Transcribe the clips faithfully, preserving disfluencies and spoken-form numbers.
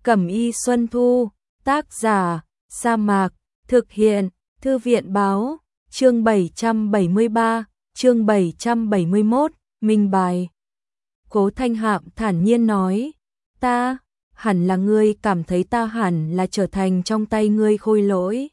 Cẩm y Xuân Thu, tác giả, Sa Mạc, thực hiện, Thư viện báo, chương bảy trăm bảy mươi ba, chương bảy trăm bảy mươi mốt, minh bài. Cố Thanh Hạm thản nhiên nói, ta, hẳn là ngươi cảm thấy ta hẳn là trở thành trong tay ngươi khôi lỗi.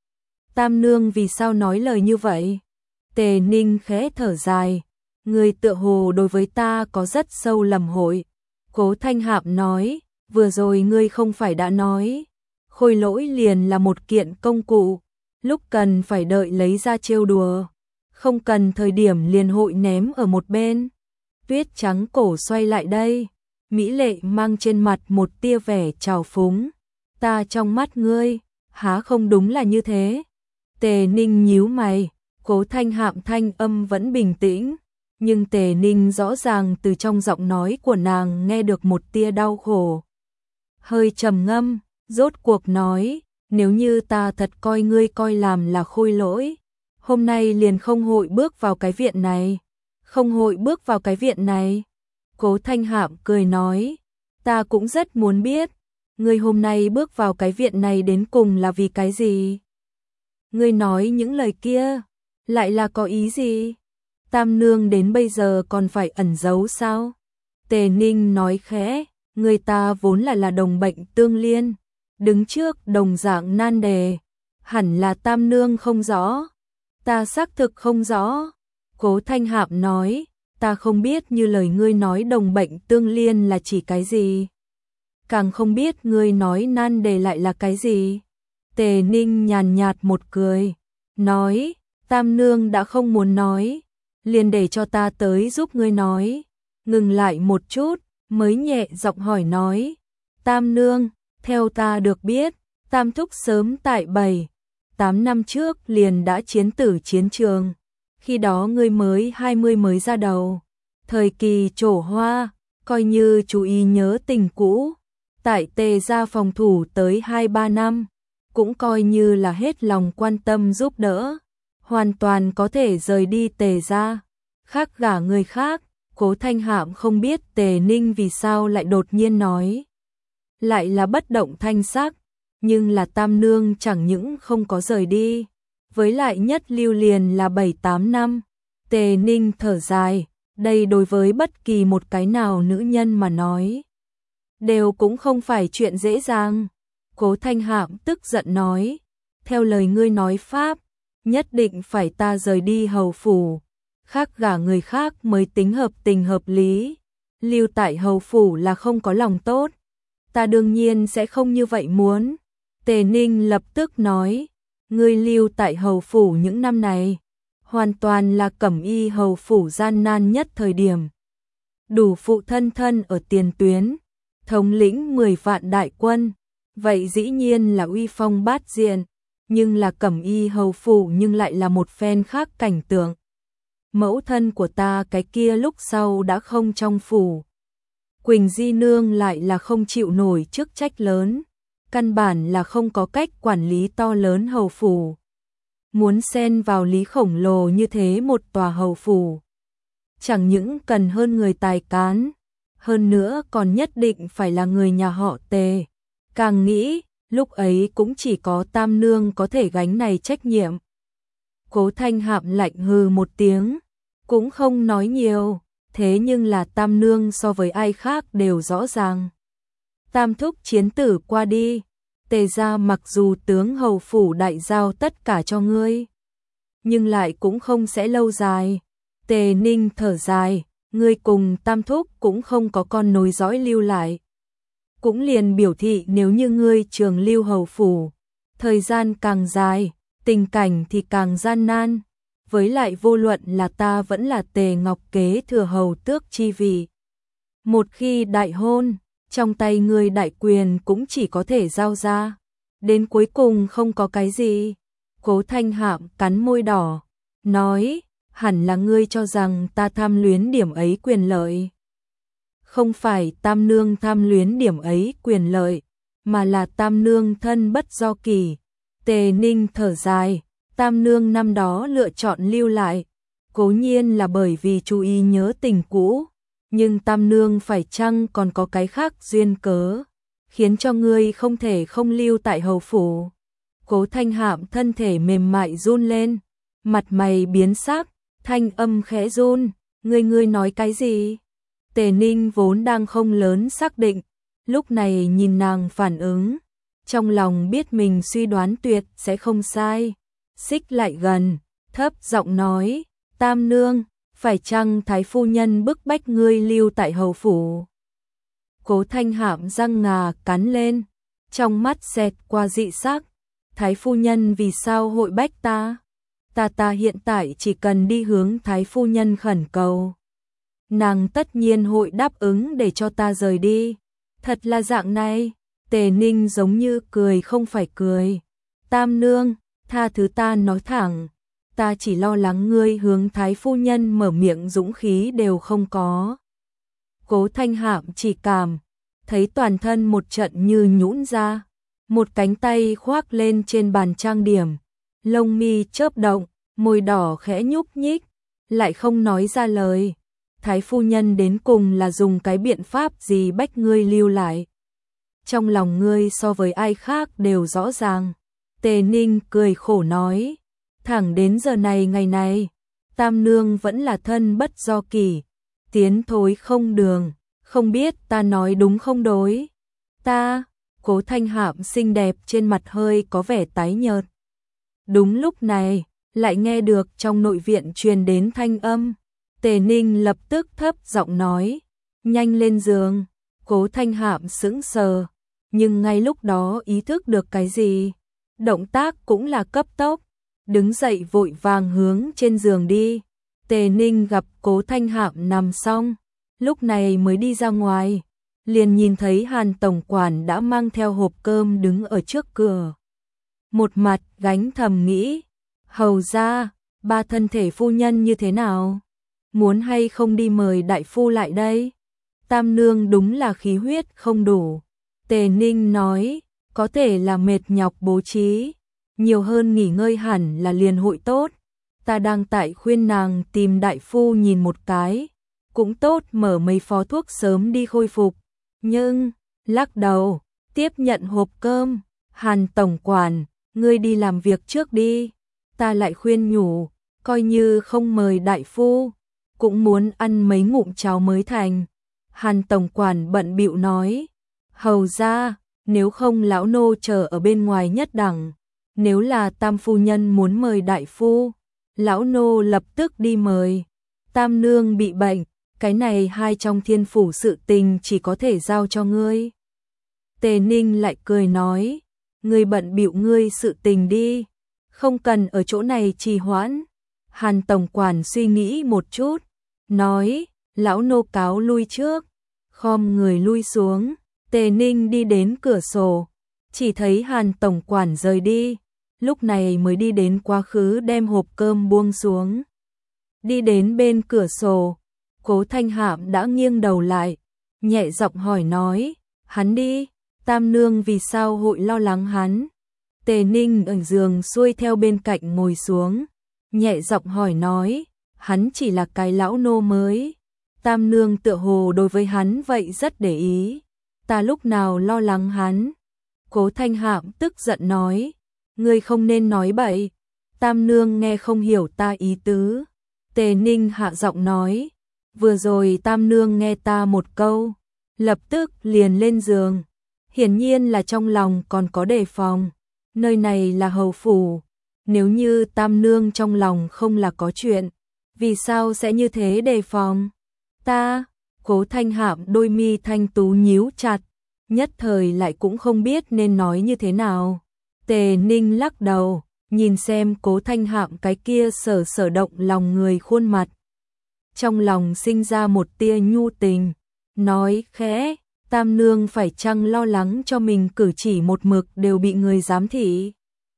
Tam nương vì sao nói lời như vậy? Tề Ninh khẽ thở dài, ngươi tựa hồ đối với ta có rất sâu lầm hội. Cố Thanh Hạm nói, vừa rồi ngươi không phải đã nói, khôi lỗi liền là một kiện công cụ, lúc cần phải đợi lấy ra trêu đùa, không cần thời điểm liền hội ném ở một bên. Tuyết trắng cổ xoay lại đây, mỹ lệ mang trên mặt một tia vẻ trào phúng. Ta trong mắt ngươi, há không đúng là như thế? Tề Ninh nhíu mày, Cố Thanh Hạm thanh âm vẫn bình tĩnh, nhưng Tề Ninh rõ ràng từ trong giọng nói của nàng nghe được một tia đau khổ. Hơi trầm ngâm, rốt cuộc nói, nếu như ta thật coi ngươi coi làm là khôi lỗi, hôm nay liền không hội bước vào cái viện này. Không hội bước vào cái viện này. Cố Thanh Hạm cười nói, ta cũng rất muốn biết, ngươi hôm nay bước vào cái viện này đến cùng là vì cái gì? Ngươi nói những lời kia, lại là có ý gì? Tam nương đến bây giờ còn phải ẩn giấu sao? Tề Ninh nói khẽ, người ta vốn là là đồng bệnh tương liên, đứng trước đồng dạng nan đề, hẳn là tam nương không rõ. Ta xác thực không rõ. Cố Thanh Hạm nói, ta không biết như lời ngươi nói đồng bệnh tương liên là chỉ cái gì. Càng không biết ngươi nói nan đề lại là cái gì. Tề Ninh nhàn nhạt một cười, nói, tam nương đã không muốn nói, liền để cho ta tới giúp ngươi nói. Ngừng lại một chút, mới nhẹ giọng hỏi nói, tam nương, theo ta được biết, tam thúc sớm tại bảy, tám năm trước liền đã chiến tử chiến trường. Khi đó ngươi mới hai mươi mới ra đầu, thời kỳ trổ hoa, coi như chú ý nhớ tình cũ. Tại Tề gia phòng thủ tới hai ba năm, cũng coi như là hết lòng quan tâm giúp đỡ, hoàn toàn có thể rời đi Tề gia, khác gả người khác. Cố Thanh Hạm không biết Tề Ninh vì sao lại đột nhiên nói, lại là bất động thanh sắc, nhưng là tam nương chẳng những không có rời đi, với lại nhất lưu liền là bảy tám năm. Tề Ninh thở dài, đây đối với bất kỳ một cái nào nữ nhân mà nói, đều cũng không phải chuyện dễ dàng. Cố Thanh Hạm tức giận nói, theo lời ngươi nói pháp, nhất định phải ta rời đi hầu phủ, khác gả người khác mới tính hợp tình hợp lý, lưu tại hầu phủ là không có lòng tốt. Ta đương nhiên sẽ không như vậy muốn. Tề Ninh lập tức nói, ngươi lưu tại hầu phủ những năm này, hoàn toàn là Cẩm y hầu phủ gian nan nhất thời điểm. Đủ phụ thân thân ở tiền tuyến, thống lĩnh mười vạn đại quân, vậy dĩ nhiên là uy phong bát diện, nhưng là Cẩm y hầu phủ nhưng lại là một phen khác cảnh tượng. Mẫu thân của ta cái kia lúc sau đã không trong phủ. Quỳnh Di Nương lại là không chịu nổi chức trách lớn, căn bản là không có cách quản lý to lớn hầu phủ. Muốn xen vào lý khổng lồ như thế một tòa hầu phủ, chẳng những cần hơn người tài cán, hơn nữa còn nhất định phải là người nhà họ Tề. Càng nghĩ, lúc ấy cũng chỉ có tam nương có thể gánh này trách nhiệm. Cố Thanh Hạm lạnh hừ một tiếng, cũng không nói nhiều, thế nhưng là tam nương so với ai khác đều rõ ràng. Tam thúc chiến tử qua đi, Tề gia mặc dù tướng hầu phủ đại giao tất cả cho ngươi, nhưng lại cũng không sẽ lâu dài. Tề Ninh thở dài, ngươi cùng tam thúc cũng không có con nối dõi lưu lại. Cũng liền biểu thị nếu như ngươi trường lưu hầu phủ, thời gian càng dài, tình cảnh thì càng gian nan. Với lại vô luận là ta vẫn là Tề Ngọc kế thừa hầu tước chi vị. Một khi đại hôn, trong tay ngươi đại quyền cũng chỉ có thể giao ra, đến cuối cùng không có cái gì. Cố Thanh Hạm cắn môi đỏ, nói, hẳn là ngươi cho rằng ta tham luyến điểm ấy quyền lợi. Không phải tam nương tham luyến điểm ấy quyền lợi, mà là tam nương thân bất do kỳ. Tề Ninh thở dài, tam nương năm đó lựa chọn lưu lại, cố nhiên là bởi vì chú ý nhớ tình cũ, nhưng tam nương phải chăng còn có cái khác duyên cớ, khiến cho ngươi không thể không lưu tại hầu phủ. Cố Thanh Hạm thân thể mềm mại run lên, mặt mày biến sắc, thanh âm khẽ run, ngươi ngươi nói cái gì? Tề Ninh vốn đang không lớn xác định, lúc này nhìn nàng phản ứng, trong lòng biết mình suy đoán tuyệt sẽ không sai, xích lại gần, thấp giọng nói, Tam nương, phải chăng thái phu nhân bức bách ngươi lưu tại hầu phủ? Cố Thanh Hạm răng ngà cắn lên, trong mắt xẹt qua dị sắc, thái phu nhân vì sao hội bách ta? Ta ta hiện tại chỉ cần đi hướng thái phu nhân khẩn cầu, nàng tất nhiên hội đáp ứng để cho ta rời đi. Thật là dạng này. Tề Ninh giống như cười không phải cười. Tam nương, tha thứ ta nói thẳng, ta chỉ lo lắng ngươi hướng thái phu nhân mở miệng dũng khí đều không có. Cố Thanh Hạm chỉ cảm thấy toàn thân một trận như nhũn ra, một cánh tay khoác lên trên bàn trang điểm, lông mi chớp động, môi đỏ khẽ nhúc nhích, lại không nói ra lời. Thái phu nhân đến cùng là dùng cái biện pháp gì bách ngươi lưu lại? Trong lòng ngươi so với ai khác đều rõ ràng. Tề Ninh cười khổ nói, thẳng đến giờ này ngày này, Tam nương vẫn là thân bất do kỷ, tiến thối không đường, không biết ta nói đúng không đối? Ta, Cố Thanh Hạm xinh đẹp trên mặt hơi có vẻ tái nhợt. Đúng lúc này, lại nghe được trong nội viện truyền đến thanh âm. Tề Ninh lập tức thấp giọng nói, nhanh lên giường. Cố Thanh Hạm sững sờ, nhưng ngay lúc đó ý thức được cái gì, động tác cũng là cấp tốc, đứng dậy vội vàng hướng trên giường đi. Tề Ninh gặp Cố Thanh Hạm nằm xong, lúc này mới đi ra ngoài, liền nhìn thấy Hàn tổng quản đã mang theo hộp cơm đứng ở trước cửa. Một mặt gánh thầm nghĩ, hầu ra, ba thân thể phu nhân như thế nào? Muốn hay không đi mời đại phu lại đây? Tam nương đúng là khí huyết không đủ. Tề Ninh nói, có thể là mệt nhọc bố trí, nhiều hơn nghỉ ngơi hẳn là liền hội tốt. Ta đang tại khuyên nàng tìm đại phu nhìn một cái, cũng tốt mở mấy phó thuốc sớm đi khôi phục. Nhưng, lắc đầu, tiếp nhận hộp cơm, Hàn tổng quản, ngươi đi làm việc trước đi. Ta lại khuyên nhủ, coi như không mời đại phu, cũng muốn ăn mấy ngụm cháo mới thành. Hàn tổng quản bận bịu nói, hầu ra, nếu không lão nô chờ ở bên ngoài nhất đẳng, nếu là Tam phu nhân muốn mời đại phu, lão nô lập tức đi mời. Tam nương bị bệnh, cái này hai trong thiên phủ sự tình chỉ có thể giao cho ngươi. Tề Ninh lại cười nói, ngươi bận bịu ngươi sự tình đi, không cần ở chỗ này trì hoãn. Hàn tổng quản suy nghĩ một chút, nói, lão nô cáo lui trước, khom người lui xuống. Tề Ninh đi đến cửa sổ, chỉ thấy Hàn tổng quản rời đi, lúc này mới đi đến quá khứ đem hộp cơm buông xuống. Đi đến bên cửa sổ, Cố Thanh Hạm đã nghiêng đầu lại, nhẹ giọng hỏi nói, hắn đi, Tam nương vì sao hội lo lắng hắn? Tề Ninh ở giường xuôi theo bên cạnh ngồi xuống, nhẹ giọng hỏi nói, hắn chỉ là cái lão nô mới. Tam nương tựa hồ đối với hắn vậy rất để ý, ta lúc nào lo lắng hắn? Cố Thanh Hạm tức giận nói, ngươi không nên nói bậy, Tam nương nghe không hiểu ta ý tứ. Tề Ninh hạ giọng nói, vừa rồi Tam nương nghe ta một câu, lập tức liền lên giường, hiển nhiên là trong lòng còn có đề phòng. Nơi này là hầu phủ, nếu như Tam nương trong lòng không là có chuyện, vì sao sẽ như thế đề phòng? Ta, Cố Thanh Hạm đôi mi thanh tú nhíu chặt, nhất thời lại cũng không biết nên nói như thế nào. Tề Ninh lắc đầu, nhìn xem Cố Thanh Hạm cái kia sở sở động lòng người khuôn mặt. Trong lòng sinh ra một tia nhu tình, nói khẽ, Tam nương phải chăng lo lắng cho mình cử chỉ một mực đều bị người giám thị?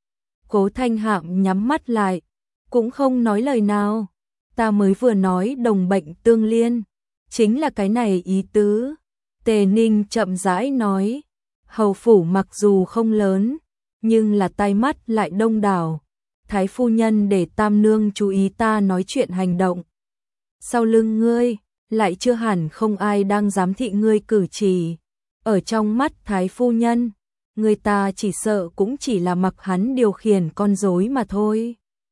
Cố Thanh Hạm nhắm mắt lại, cũng không nói lời nào. Ta mới vừa nói đồng bệnh tương liên, chính là cái này ý tứ. Tề Ninh chậm rãi nói, hầu phủ mặc dù không lớn, nhưng là tai mắt lại đông đảo. Thái phu nhân để Tam nương chú ý ta nói chuyện hành động. Sau lưng ngươi, lại chưa hẳn không ai đang giám thị ngươi cử chỉ. Ở trong mắt Thái phu nhân, người ta chỉ sợ cũng chỉ là mặc hắn điều khiển con rối mà thôi.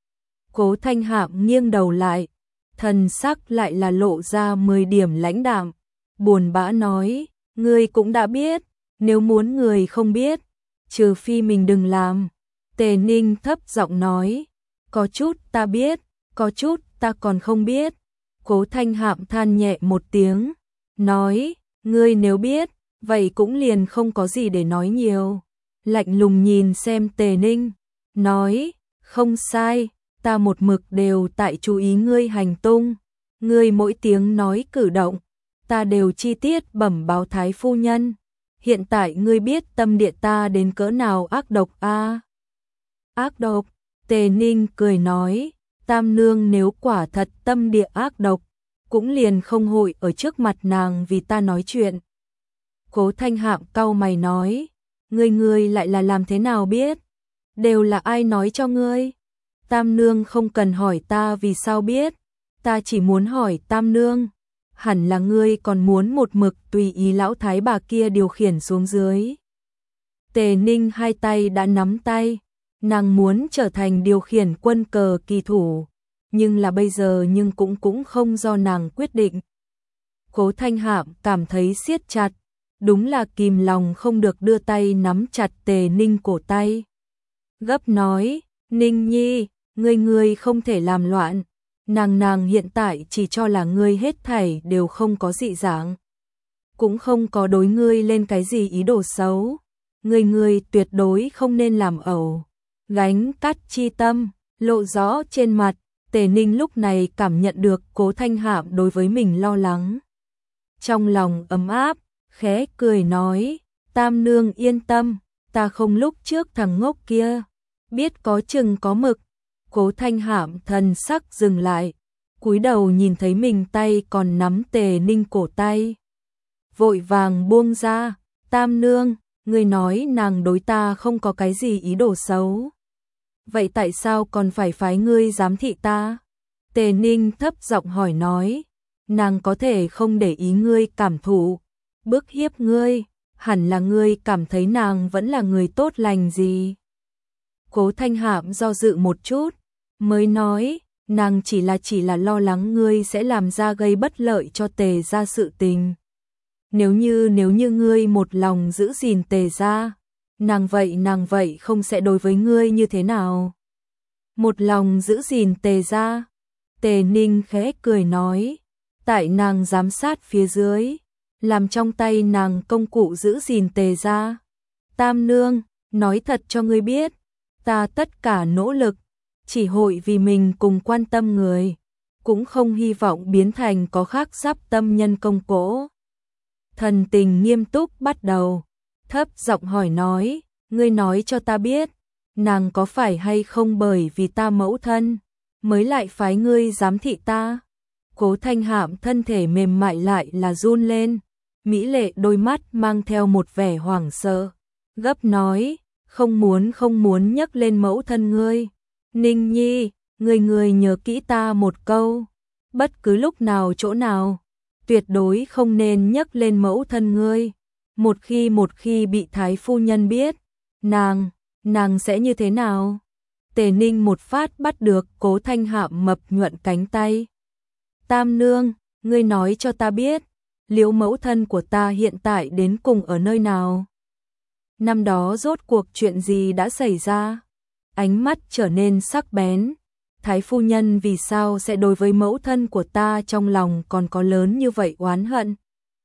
Cố Thanh Hạm nghiêng đầu lại, thần sắc lại là lộ ra mười điểm lãnh đạm, buồn bã nói, ngươi cũng đã biết, nếu muốn người không biết, trừ phi mình đừng làm. Tề Ninh thấp giọng nói, có chút ta biết, có chút ta còn không biết. Cố Thanh Hạm than nhẹ một tiếng, nói, ngươi nếu biết, vậy cũng liền không có gì để nói nhiều. Lạnh lùng nhìn xem Tề Ninh, nói, không sai, ta một mực đều tại chú ý ngươi hành tung, ngươi mỗi tiếng nói cử động, ta đều chi tiết bẩm báo Thái phu nhân. Hiện tại ngươi biết tâm địa ta đến cỡ nào ác độc a? À? Ác độc? Tề Ninh cười nói, tam nương nếu quả thật tâm địa ác độc, cũng liền không hội ở trước mặt nàng vì ta nói chuyện. Cố Thanh Hạm cau mày nói, ngươi ngươi lại là làm thế nào biết? Đều là ai nói cho ngươi? Tam nương không cần hỏi ta vì sao biết, ta chỉ muốn hỏi tam nương, hẳn là ngươi còn muốn một mực tùy ý lão thái bà kia điều khiển xuống dưới. Tề Ninh hai tay đã nắm tay, nàng muốn trở thành điều khiển quân cờ kỳ thủ, nhưng là bây giờ nhưng cũng cũng không do nàng quyết định. Cố Thanh Hạm cảm thấy siết chặt, đúng là kìm lòng không được đưa tay nắm chặt Tề Ninh cổ tay. Gấp nói, Ninh Nhi, ngươi ngươi không thể làm loạn, nàng nàng hiện tại chỉ cho là ngươi hết thảy đều không có dị dạng, cũng không có đối ngươi lên cái gì ý đồ xấu, ngươi ngươi tuyệt đối không nên làm ẩu. Gánh cắt chi tâm, lộ rõ trên mặt, Tề Ninh lúc này cảm nhận được Cố Thanh Hạm đối với mình lo lắng. Trong lòng ấm áp, khẽ cười nói, tam nương yên tâm, ta không lúc trước thằng ngốc kia, biết có chừng có mực. Cố Thanh Hạm thần sắc dừng lại, cúi đầu nhìn thấy mình tay còn nắm Tề Ninh cổ tay. Vội vàng buông ra, tam nương, ngươi nói nàng đối ta không có cái gì ý đồ xấu. Vậy tại sao còn phải phái ngươi giám thị ta? Tề Ninh thấp giọng hỏi nói, nàng có thể không để ý ngươi cảm thụ, bức hiếp ngươi, hẳn là ngươi cảm thấy nàng vẫn là người tốt lành gì. Cố Thanh Hạm do dự một chút, mới nói, nàng chỉ là chỉ là lo lắng ngươi sẽ làm ra gây bất lợi cho Tề gia sự tình. Nếu như nếu như ngươi một lòng giữ gìn Tề gia, nàng vậy nàng vậy không sẽ đối với ngươi như thế nào? Một lòng giữ gìn Tề gia. Tề Ninh khẽ cười nói, tại nàng giám sát phía dưới, làm trong tay nàng công cụ giữ gìn Tề gia. Tam nương, nói thật cho ngươi biết, ta tất cả nỗ lực, chỉ hội vì mình cùng quan tâm người, cũng không hy vọng biến thành có khác sắp tâm nhân công cỗ. Thần tình nghiêm túc bắt đầu, thấp giọng hỏi nói, ngươi nói cho ta biết, nàng có phải hay không bởi vì ta mẫu thân, mới lại phái ngươi giám thị ta? Cố Thanh Hạm thân thể mềm mại lại là run lên, mỹ lệ đôi mắt mang theo một vẻ hoảng sợ, gấp nói, không muốn không muốn nhắc lên mẫu thân ngươi. Ninh Nhi, ngươi ngươi nhớ kỹ ta một câu, bất cứ lúc nào chỗ nào, tuyệt đối không nên nhắc lên mẫu thân ngươi. Một khi một khi bị Thái phu nhân biết, nàng, nàng sẽ như thế nào? Tề Ninh một phát bắt được Cố Thanh Hạm mập nhuận cánh tay. Tam nương, ngươi nói cho ta biết, liễu mẫu thân của ta hiện tại đến cùng ở nơi nào? Năm đó rốt cuộc chuyện gì đã xảy ra? Ánh mắt trở nên sắc bén. Thái phu nhân vì sao sẽ đối với mẫu thân của ta trong lòng còn có lớn như vậy oán hận?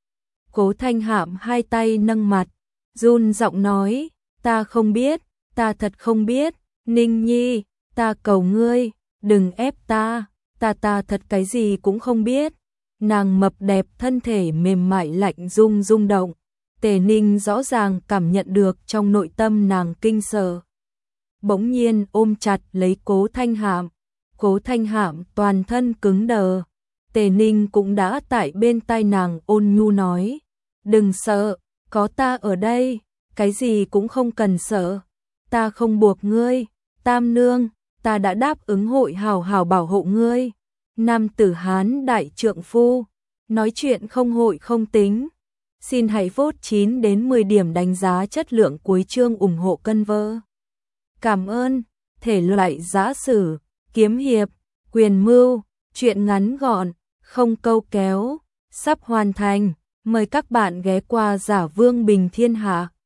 Cố Thanh Hạm hai tay nâng mặt, run giọng nói, ta không biết, ta thật không biết, Ninh Nhi, ta cầu ngươi, đừng ép ta, ta ta thật cái gì cũng không biết. Nàng mập đẹp thân thể mềm mại lạnh rung rung động, Tề Ninh rõ ràng cảm nhận được trong nội tâm nàng kinh sợ. Bỗng nhiên ôm chặt lấy Cố Thanh Hạm, Cố Thanh Hạm toàn thân cứng đờ. Tề Ninh cũng đã tại bên tai nàng ôn nhu nói, đừng sợ, có ta ở đây, cái gì cũng không cần sợ, ta không buộc ngươi, tam nương, ta đã đáp ứng hội hảo hảo bảo hộ ngươi. Nam tử Hán đại trượng phu, nói chuyện không hội không tính, Xin hãy vote chín đến mười điểm đánh giá chất lượng cuối chương ủng hộ cân vơ. Cảm ơn. Thể loại giã sử, kiếm hiệp, quyền mưu, truyện ngắn gọn, không câu kéo, sắp hoàn thành. Mời các bạn ghé qua Giả Vương Bình Thiên Hạ.